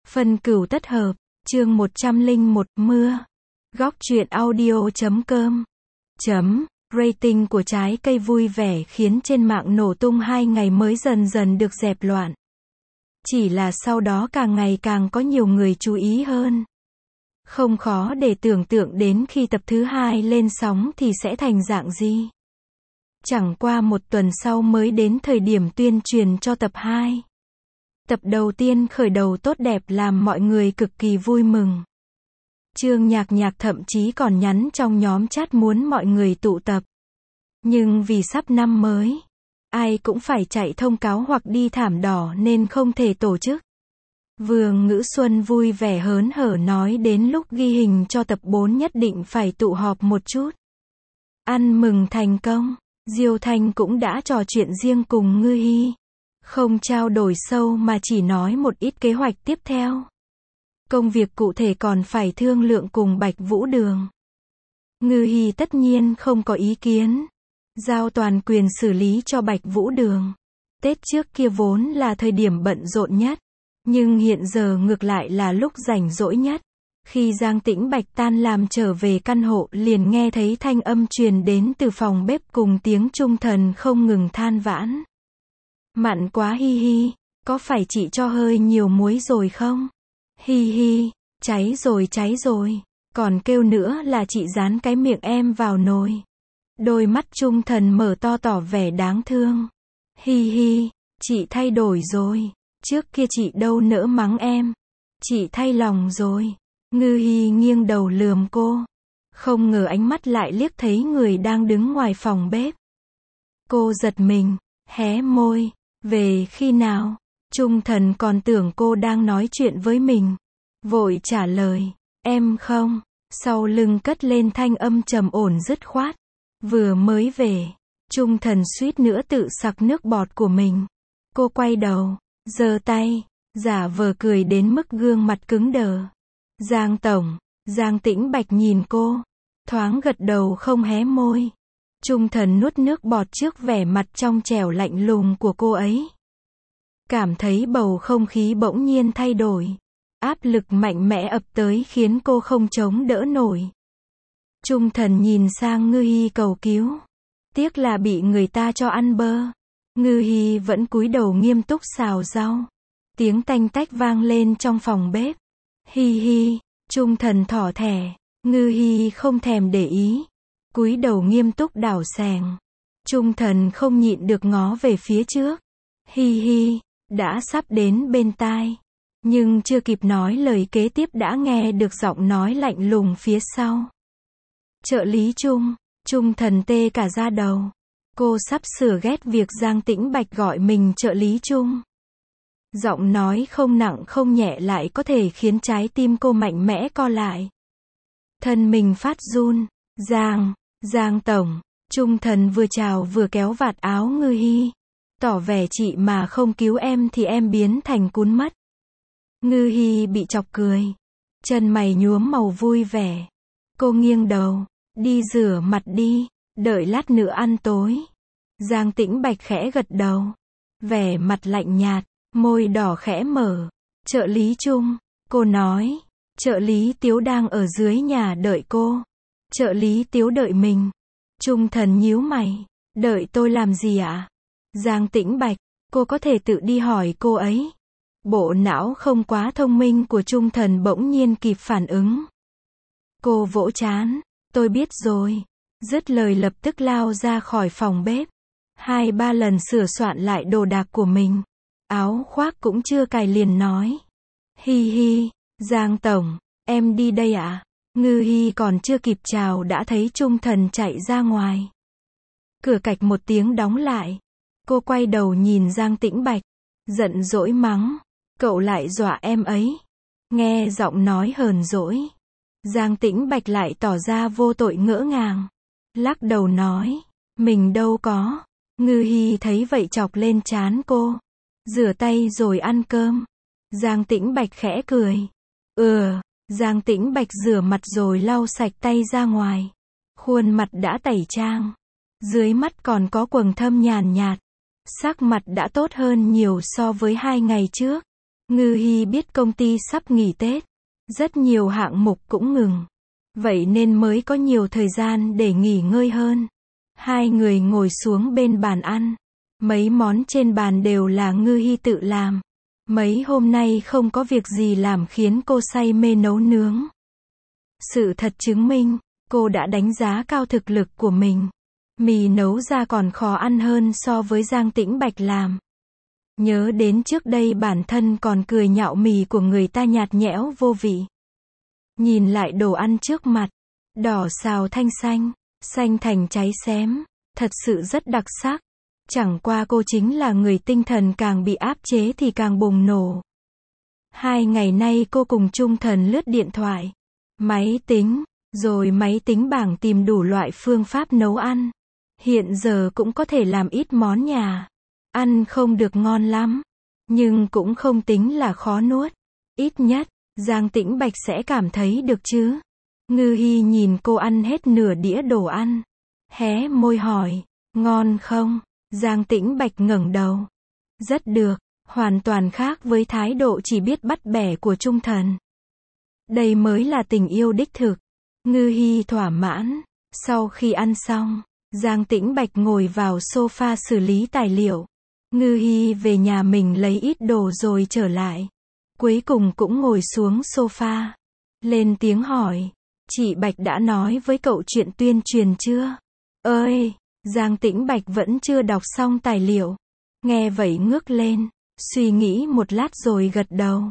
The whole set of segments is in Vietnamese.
Phân cửu tất hợp, chương 101, mưa. Góc truyện audio.com. Rating của trái cây vui vẻ khiến trên mạng nổ tung 2 ngày mới dần dần được dẹp loạn. Chỉ là sau đó càng ngày càng có nhiều người chú ý hơn. Không khó để tưởng tượng đến khi tập thứ 2 lên sóng thì sẽ thành dạng gì. Chẳng qua một tuần sau mới đến thời điểm tuyên truyền cho tập 2. Tập đầu tiên khởi đầu tốt đẹp làm mọi người cực kỳ vui mừng. Trương Nhạc Nhạc thậm chí còn nhắn trong nhóm chat muốn mọi người tụ tập. Nhưng vì sắp năm mới, ai cũng phải chạy thông cáo hoặc đi thảm đỏ nên không thể tổ chức. Vương Ngữ Xuân vui vẻ hớn hở nói đến lúc ghi hình cho tập 4 nhất định phải tụ họp một chút. Ăn mừng thành công, Diêu Thanh cũng đã trò chuyện riêng cùng Ngư Hi. Không trao đổi sâu mà chỉ nói một ít kế hoạch tiếp theo. Công việc cụ thể còn phải thương lượng cùng Bạch Vũ Đường. Ngư Hi tất nhiên không có ý kiến. Giao toàn quyền xử lý cho Bạch Vũ Đường. Tết trước kia vốn là thời điểm bận rộn nhất. Nhưng hiện giờ ngược lại là lúc rảnh rỗi nhất. Khi Giang Tĩnh Bạch tan làm trở về căn hộ liền nghe thấy thanh âm truyền đến từ phòng bếp cùng tiếng trung thần không ngừng than vãn. Mặn quá Hi Hi, có phải chị cho hơi nhiều muối rồi không? Hi Hi, cháy rồi, còn kêu nữa là chị dán cái miệng em vào nồi. Đôi mắt trung thần mở to tỏ vẻ đáng thương. Hi Hi, chị thay đổi rồi, trước kia chị đâu nỡ mắng em. Chị thay lòng rồi. Ngư Hi nghiêng đầu lườm cô. Không ngờ ánh mắt lại liếc thấy người đang đứng ngoài phòng bếp. Cô giật mình, hé môi. Về khi nào? Trung thần còn tưởng cô đang nói chuyện với mình. Vội trả lời, em không. Sau lưng cất lên thanh âm trầm ổn dứt khoát. Vừa mới về. Trung thần suýt nữa tự sặc nước bọt của mình. Cô quay đầu, giơ tay, giả vờ cười đến mức gương mặt cứng đờ. Giang tổng, Giang Tĩnh Bạch nhìn cô. Thoáng gật đầu không hé môi. Trung thần nuốt nước bọt trước vẻ mặt trong trẻo lạnh lùng của cô ấy. Cảm thấy bầu không khí bỗng nhiên thay đổi. Áp lực mạnh mẽ ập tới khiến cô không chống đỡ nổi. Trung thần nhìn sang Ngư Hi cầu cứu. Tiếc là bị người ta cho ăn bơ. Ngư Hi vẫn cúi đầu nghiêm túc xào rau. Tiếng tanh tách vang lên trong phòng bếp. Hi Hi, Trung thần thỏ thẻ. Ngư Hi không thèm để ý. Cúi đầu nghiêm túc đảo xèng. Trung thần không nhịn được ngó về phía trước. Hi Hi, đã sắp đến bên tai. Nhưng chưa kịp nói lời kế tiếp đã nghe được giọng nói lạnh lùng phía sau. Trợ lý Trung, Trung thần tê cả da đầu. Cô sắp sửa ghét việc Giang Tĩnh Bạch gọi mình trợ lý Trung. Giọng nói không nặng không nhẹ lại có thể khiến trái tim cô mạnh mẽ co lại. Thân mình phát run. Giang tổng. Trung thần vừa chào vừa kéo vạt áo Ngư Hi. Tỏ vẻ chị mà không cứu em thì em biến thành cún mất. Ngư Hi bị chọc cười. Chân mày nhuốm màu vui vẻ. Cô nghiêng đầu. Đi rửa mặt đi. Đợi lát nữa ăn tối. Giang Tĩnh Bạch khẽ gật đầu. Vẻ mặt lạnh nhạt. Môi đỏ khẽ mở. Trợ lý Trung. Cô nói. Trợ lý Tiếu đang ở dưới nhà đợi cô. Trợ lý Tiếu đợi mình. Trung thần nhíu mày. Đợi tôi làm gì ạ? Giang Tĩnh Bạch. Cô có thể tự đi hỏi cô ấy. Bộ não không quá thông minh của Trung thần bỗng nhiên kịp phản ứng. Cô vỗ trán. Tôi biết rồi. Dứt lời lập tức lao ra khỏi phòng bếp. 2-3 lần sửa soạn lại đồ đạc của mình. Áo khoác cũng chưa cài liền nói. Hi Hi, Giang tổng, em đi đây ạ. Ngư Hi còn chưa kịp chào đã thấy Trung thần chạy ra ngoài. Cửa cạch một tiếng đóng lại. Cô quay đầu nhìn Giang Tĩnh Bạch. Giận dỗi mắng. Cậu lại dọa em ấy. Nghe giọng nói hờn dỗi. Giang Tĩnh Bạch lại tỏ ra vô tội ngỡ ngàng. Lắc đầu nói. Mình đâu có. Ngư Hi thấy vậy chọc lên trán cô. Rửa tay rồi ăn cơm. Giang Tĩnh Bạch khẽ cười. Giang Tĩnh Bạch rửa mặt rồi lau sạch tay ra ngoài. Khuôn mặt đã tẩy trang. Dưới mắt còn có quầng thâm nhàn nhạt. Sắc mặt đã tốt hơn nhiều so với 2 ngày trước. Ngư Hy biết công ty sắp nghỉ Tết, rất nhiều hạng mục cũng ngừng. Vậy nên mới có nhiều thời gian để nghỉ ngơi hơn. Hai người ngồi xuống bên bàn ăn. Mấy món trên bàn đều là Ngư Hy tự làm. Mấy hôm nay không có việc gì làm khiến cô say mê nấu nướng. Sự thật chứng minh, cô đã đánh giá cao thực lực của mình. Mì nấu ra còn khó ăn hơn so với Giang Tĩnh Bạch làm. Nhớ đến trước đây bản thân còn cười nhạo mì của người ta nhạt nhẽo vô vị. Nhìn lại đồ ăn trước mặt, đỏ xào thanh xanh, xanh thành cháy xém, thật sự rất đặc sắc. Chẳng qua cô chính là người tinh thần càng bị áp chế thì càng bùng nổ. 2 ngày nay cô cùng Trung Thần lướt điện thoại, máy tính, rồi máy tính bảng tìm đủ loại phương pháp nấu ăn. Hiện giờ cũng có thể làm ít món nhà. Ăn không được ngon lắm, nhưng cũng không tính là khó nuốt. Ít nhất, Giang Tĩnh Bạch sẽ cảm thấy được chứ. Ngư Hy nhìn cô ăn hết nửa đĩa đồ ăn. Hé môi hỏi, ngon không? Giang Tĩnh Bạch ngẩng đầu. Rất được, hoàn toàn khác với thái độ chỉ biết bắt bẻ của Trung Thần. Đây mới là tình yêu đích thực. Ngư Hy thỏa mãn. Sau khi ăn xong, Giang Tĩnh Bạch ngồi vào sofa xử lý tài liệu. Ngư Hy về nhà mình lấy ít đồ rồi trở lại. Cuối cùng cũng ngồi xuống sofa. Lên tiếng hỏi, chị Bạch đã nói với cậu chuyện tuyên truyền chưa? Ơi, Giang Tĩnh Bạch vẫn chưa đọc xong tài liệu. Nghe vậy ngước lên, suy nghĩ một lát rồi gật đầu.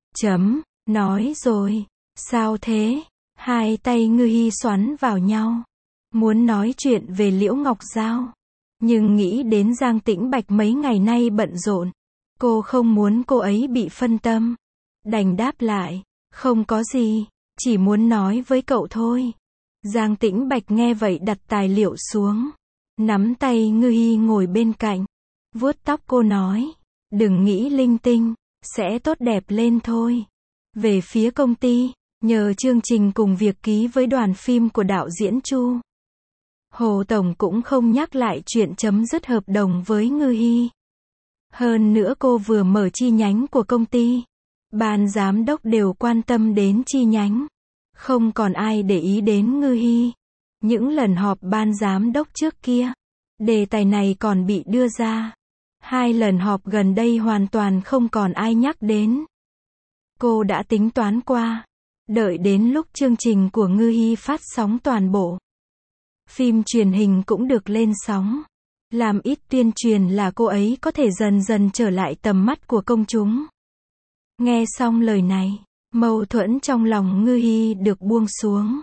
Nói rồi. Sao thế? Hai tay Ngư Hy xoắn vào nhau. Muốn nói chuyện về Liễu Ngọc Giao. Nhưng nghĩ đến Giang Tĩnh Bạch mấy ngày nay bận rộn. Cô không muốn cô ấy bị phân tâm. Đành đáp lại, không có gì, chỉ muốn nói với cậu thôi. Giang Tĩnh Bạch nghe vậy đặt tài liệu xuống. Nắm tay Ngư Hy ngồi bên cạnh. Vuốt tóc cô nói, đừng nghĩ linh tinh, sẽ tốt đẹp lên thôi. Về phía công ty, nhờ chương trình cùng việc ký với đoàn phim của đạo diễn Chu. Hồ Tổng cũng không nhắc lại chuyện chấm dứt hợp đồng với Ngư Hy. Hơn nữa cô vừa mở chi nhánh của công ty. Ban giám đốc đều quan tâm đến chi nhánh. Không còn ai để ý đến Ngư Hy. Những lần họp ban giám đốc trước kia, đề tài này còn bị đưa ra. 2 lần họp gần đây hoàn toàn không còn ai nhắc đến. Cô đã tính toán qua. Đợi đến lúc chương trình của Ngư Hy phát sóng toàn bộ. Phim truyền hình cũng được lên sóng. Làm ít tuyên truyền là cô ấy có thể dần dần trở lại tầm mắt của công chúng. Nghe xong lời này, mâu thuẫn trong lòng Ngư Hy được buông xuống.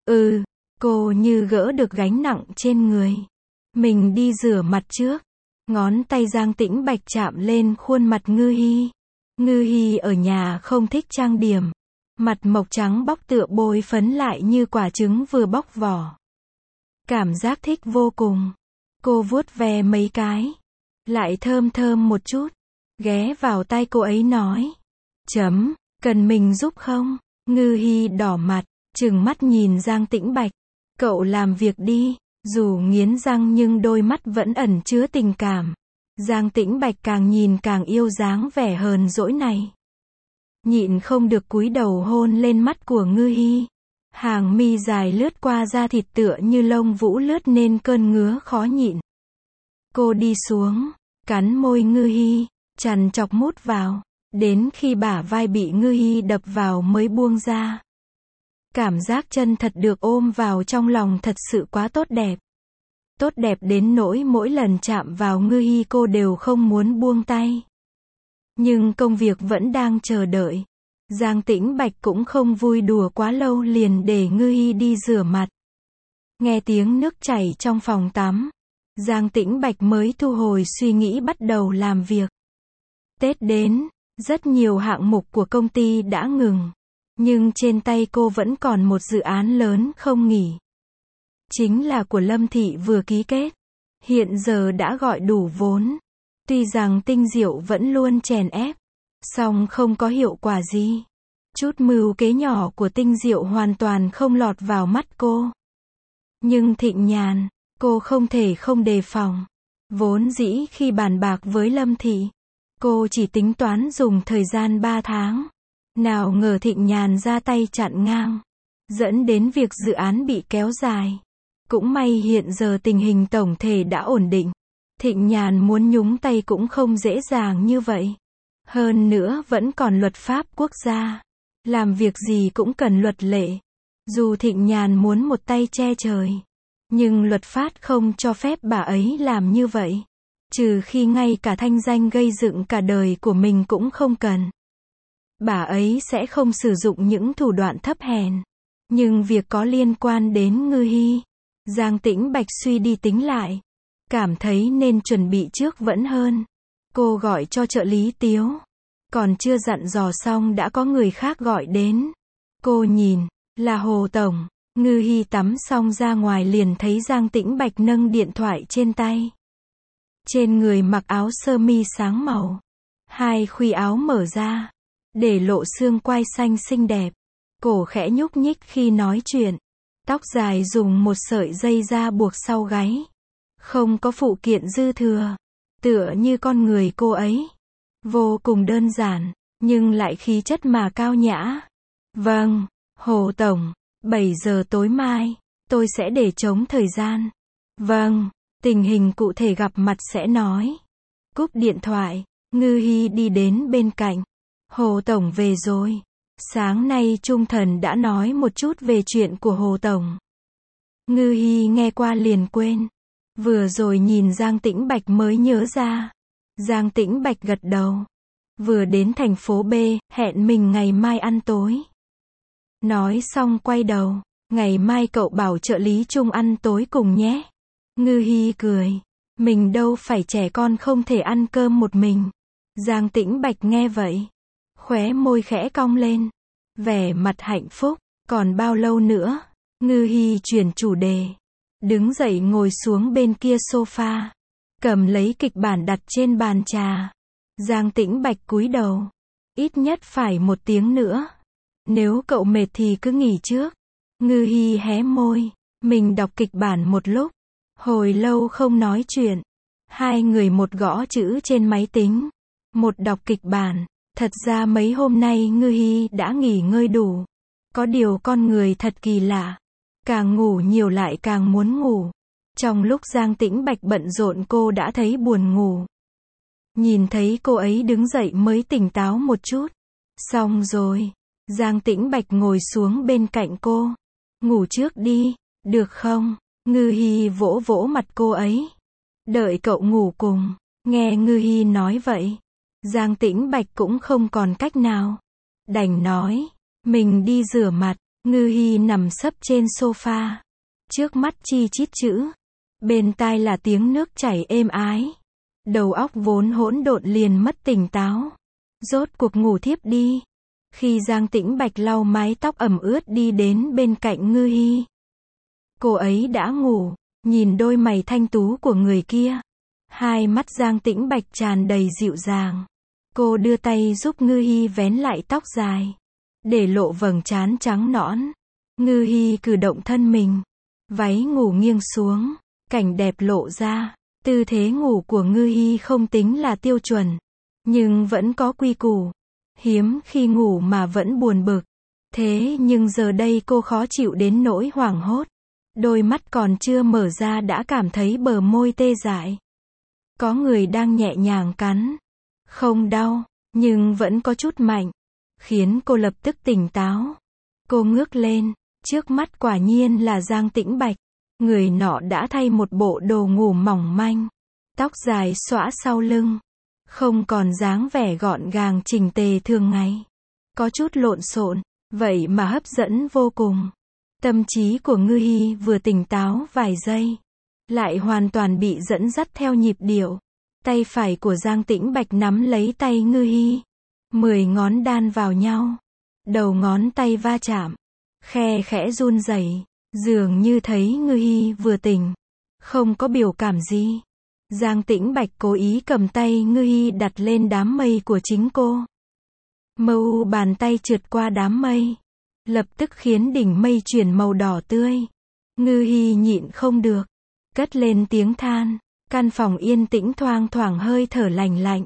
Cô như gỡ được gánh nặng trên người. Mình đi rửa mặt trước. Ngón tay Giang Tĩnh Bạch chạm lên khuôn mặt Ngư Hy. Ngư Hy ở nhà không thích trang điểm. Mặt mộc trắng bóc tựa bôi phấn lại như quả trứng vừa bóc vỏ. Cảm giác thích vô cùng. Cô vuốt ve mấy cái. Lại thơm thơm một chút. Ghé vào tai cô ấy nói. Cần mình giúp không? Ngư Hy đỏ mặt, trừng mắt nhìn Giang Tĩnh Bạch. Cậu làm việc đi. Dù nghiến răng nhưng đôi mắt vẫn ẩn chứa tình cảm. Giang Tĩnh Bạch càng nhìn càng yêu dáng vẻ hờn dỗi này. Nhịn không được cúi đầu hôn lên mắt của Ngư Hy. Hàng mi dài lướt qua da thịt tựa như lông vũ lướt nên cơn ngứa khó nhịn. Cô đi xuống, cắn môi Ngư Hy, trằn trọc mút vào. Đến khi bả vai bị Ngư Hy đập vào mới buông ra. Cảm giác chân thật được ôm vào trong lòng thật sự quá tốt đẹp. Tốt đẹp đến nỗi mỗi lần chạm vào Ngư Hy cô đều không muốn buông tay. Nhưng công việc vẫn đang chờ đợi. Giang Tĩnh Bạch cũng không vui đùa quá lâu liền để Ngư Hy đi rửa mặt. Nghe tiếng nước chảy trong phòng tắm. Giang Tĩnh Bạch mới thu hồi suy nghĩ bắt đầu làm việc. Tết đến, rất nhiều hạng mục của công ty đã ngừng. Nhưng trên tay cô vẫn còn một dự án lớn không nghỉ. Chính là của Lâm Thị vừa ký kết. Hiện giờ đã gọi đủ vốn. Tuy rằng Tinh Diệu vẫn luôn chèn ép. Song không có hiệu quả gì. Chút mưu kế nhỏ của Tinh Diệu hoàn toàn không lọt vào mắt cô. Nhưng Thịnh Nhàn, cô không thể không đề phòng. Vốn dĩ khi bàn bạc với Lâm Thị, Cô chỉ tính toán dùng thời gian 3 tháng. Nào ngờ Thịnh Nhàn ra tay chặn ngang, dẫn đến việc dự án bị kéo dài. Cũng may hiện giờ tình hình tổng thể đã ổn định. Thịnh Nhàn muốn nhúng tay cũng không dễ dàng như vậy. Hơn nữa vẫn còn luật pháp quốc gia. Làm việc gì cũng cần luật lệ. Dù Thịnh Nhàn muốn một tay che trời, nhưng luật pháp không cho phép bà ấy làm như vậy. Trừ khi ngay cả thanh danh gây dựng cả đời của mình cũng không cần. Bà ấy sẽ không sử dụng những thủ đoạn thấp hèn. Nhưng việc có liên quan đến Ngư Hy, Giang Tĩnh Bạch suy đi tính lại, cảm thấy nên chuẩn bị trước vẫn hơn. Cô gọi cho trợ lý Tiếu. Còn chưa dặn dò xong đã có người khác gọi đến. Cô nhìn, là Hồ Tổng. Ngư Hy tắm xong ra ngoài liền thấy Giang Tĩnh Bạch nâng điện thoại trên tay. Trên người mặc áo sơ mi sáng màu. Hai khuy áo mở ra, để lộ xương quai xanh xinh đẹp. Cổ khẽ nhúc nhích khi nói chuyện. Tóc dài dùng một sợi dây da buộc sau gáy. Không có phụ kiện dư thừa. Tựa như con người cô ấy. Vô cùng đơn giản, nhưng lại khí chất mà cao nhã. Vâng, Hồ Tổng, 7 giờ tối mai, tôi sẽ để trống thời gian. Vâng, tình hình cụ thể gặp mặt sẽ nói. Cúp điện thoại, Ngư Hy đi đến bên cạnh. Hồ Tổng về rồi. Sáng nay Trung Thần đã nói một chút về chuyện của Hồ Tổng. Ngư Hy nghe qua liền quên. Vừa rồi nhìn Giang Tĩnh Bạch mới nhớ ra. Giang Tĩnh Bạch gật đầu. Vừa đến thành phố B, hẹn mình ngày mai ăn tối. Nói xong quay đầu. Ngày mai cậu bảo trợ lý Trung ăn tối cùng nhé. Ngư Hy cười. Mình đâu phải trẻ con không thể ăn cơm một mình. Giang Tĩnh Bạch nghe vậy, khóe môi khẽ cong lên. Vẻ mặt hạnh phúc. Còn bao lâu nữa? Ngư Hy chuyển chủ đề. Đứng dậy ngồi xuống bên kia sofa. Cầm lấy kịch bản đặt trên bàn trà. Giang Tĩnh Bạch cúi đầu. Ít nhất phải 1 tiếng nữa. Nếu cậu mệt thì cứ nghỉ trước. Ngư Hy hé môi. Mình đọc kịch bản một lúc. Hồi lâu không nói chuyện. Hai người một gõ chữ trên máy tính, một đọc kịch bản. Thật ra mấy hôm nay Ngư Hy đã nghỉ ngơi đủ. Có điều con người thật kỳ lạ. Càng ngủ nhiều lại càng muốn ngủ. Trong lúc Giang Tĩnh Bạch bận rộn cô đã thấy buồn ngủ. Nhìn thấy cô ấy đứng dậy mới tỉnh táo một chút. Xong rồi. Giang Tĩnh Bạch ngồi xuống bên cạnh cô. Ngủ trước đi, được không? Ngư Hy vỗ vỗ mặt cô ấy. Đợi cậu ngủ cùng. Nghe Ngư Hy nói vậy, Giang Tĩnh Bạch cũng không còn cách nào. Đành nói, mình đi rửa mặt. Ngư Hy nằm sấp trên sofa. Trước mắt chi chít chữ. Bên tai là tiếng nước chảy êm ái. Đầu óc vốn hỗn độn liền mất tỉnh táo. Rốt cuộc ngủ thiếp đi. Khi Giang Tĩnh Bạch lau mái tóc ẩm ướt đi đến bên cạnh Ngư Hy. Cô ấy đã ngủ, nhìn đôi mày thanh tú của người kia. Hai mắt Giang Tĩnh Bạch tràn đầy dịu dàng. Cô đưa tay giúp Ngư Hy vén lại tóc dài, để lộ vầng trán trắng nõn. Ngư Hy cử động thân mình. Váy ngủ nghiêng xuống, cảnh đẹp lộ ra. Tư thế ngủ của Ngư Hy không tính là tiêu chuẩn, nhưng vẫn có quy củ. Hiếm khi ngủ mà vẫn buồn bực. Thế nhưng giờ đây cô khó chịu đến nỗi hoảng hốt. Đôi mắt còn chưa mở ra đã cảm thấy bờ môi tê dại. Có người đang nhẹ nhàng cắn. Không đau, nhưng vẫn có chút mạnh. Khiến cô lập tức tỉnh táo. Cô ngước lên. Trước mắt quả nhiên là Giang Tĩnh Bạch. Người nọ đã thay một bộ đồ ngủ mỏng manh. Tóc dài xõa sau lưng. Không còn dáng vẻ gọn gàng chỉnh tề thường ngày. Có chút lộn xộn, vậy mà hấp dẫn vô cùng. Tâm trí của Ngư Hy vừa tỉnh táo vài giây, lại hoàn toàn bị dẫn dắt theo nhịp điệu. Tay phải của Giang Tĩnh Bạch nắm lấy tay Ngư Hy. 10 ngón đan vào nhau. Đầu ngón tay va chạm. Khe khẽ run rẩy, dường như thấy Ngư Hy vừa tỉnh. Không có biểu cảm gì. Giang Tĩnh Bạch cố ý cầm tay Ngư Hy đặt lên đám mây của chính cô. Mu bàn tay trượt qua đám mây, lập tức khiến đỉnh mây chuyển màu đỏ tươi. Ngư Hy nhịn không được, cất lên tiếng than. Căn phòng yên tĩnh thoang thoảng hơi thở lành lạnh.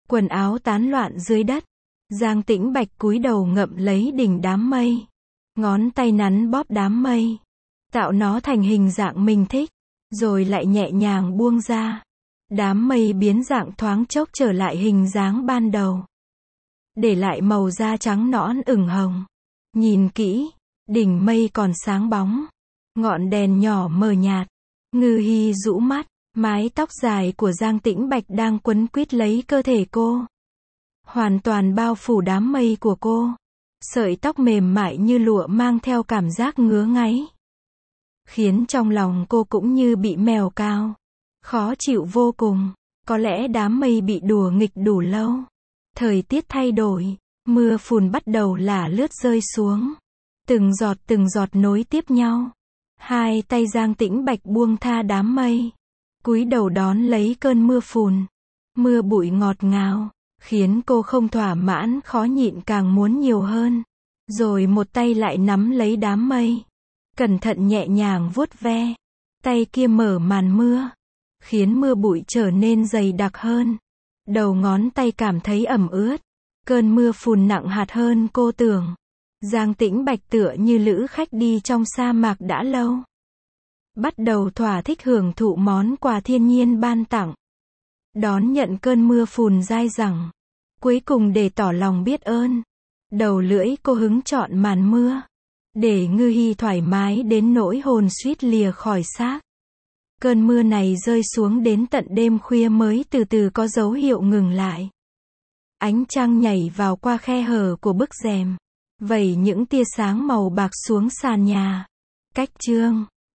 Quần áo tán loạn dưới đất. Giang Tĩnh Bạch cúi đầu ngậm lấy đỉnh đám mây. Ngón tay nắn bóp đám mây. Tạo nó thành hình dạng mình thích. Rồi lại nhẹ nhàng buông ra. Đám mây biến dạng thoáng chốc trở lại hình dáng ban đầu. Để lại màu da trắng nõn ửng hồng. Nhìn kỹ, đỉnh mây còn sáng bóng. Ngọn đèn nhỏ mờ nhạt. Ngư Hi rũ mắt, mái tóc dài của Giang Tĩnh Bạch đang quấn quýt lấy cơ thể cô. Hoàn toàn bao phủ đám mây của cô. Sợi tóc mềm mại như lụa mang theo cảm giác ngứa ngáy. Khiến trong lòng cô cũng như bị mèo cào. Khó chịu vô cùng. Có lẽ đám mây bị đùa nghịch đủ lâu. Thời tiết thay đổi. Mưa phùn bắt đầu lả lướt rơi xuống. Từng giọt nối tiếp nhau. Hai tay Giang Tĩnh Bạch buông tha đám mây. Cúi đầu đón lấy cơn mưa phùn. Mưa bụi ngọt ngào. Khiến cô không thỏa mãn, khó nhịn càng muốn nhiều hơn. Rồi một tay lại nắm lấy đám mây. Cẩn thận nhẹ nhàng vuốt ve. Tay kia mở màn mưa. Khiến mưa bụi trở nên dày đặc hơn. Đầu ngón tay cảm thấy ẩm ướt. Cơn mưa phùn nặng hạt hơn cô tưởng. Giang Tĩnh Bạch tựa như lữ khách đi trong sa mạc đã lâu. Bắt đầu thỏa thích hưởng thụ món quà thiên nhiên ban tặng. Đón nhận cơn mưa phùn dai dẳng. Cuối cùng để tỏ lòng biết ơn. Đầu lưỡi cô hứng chọn màn mưa. Để Ngư Hi thoải mái đến nỗi hồn suýt lìa khỏi xác. Cơn mưa này rơi xuống đến tận đêm khuya mới từ từ có dấu hiệu ngừng lại. Ánh trăng nhảy vào qua khe hở của bức rèm. Vẩy những tia sáng màu bạc xuống sàn nhà. Cách chương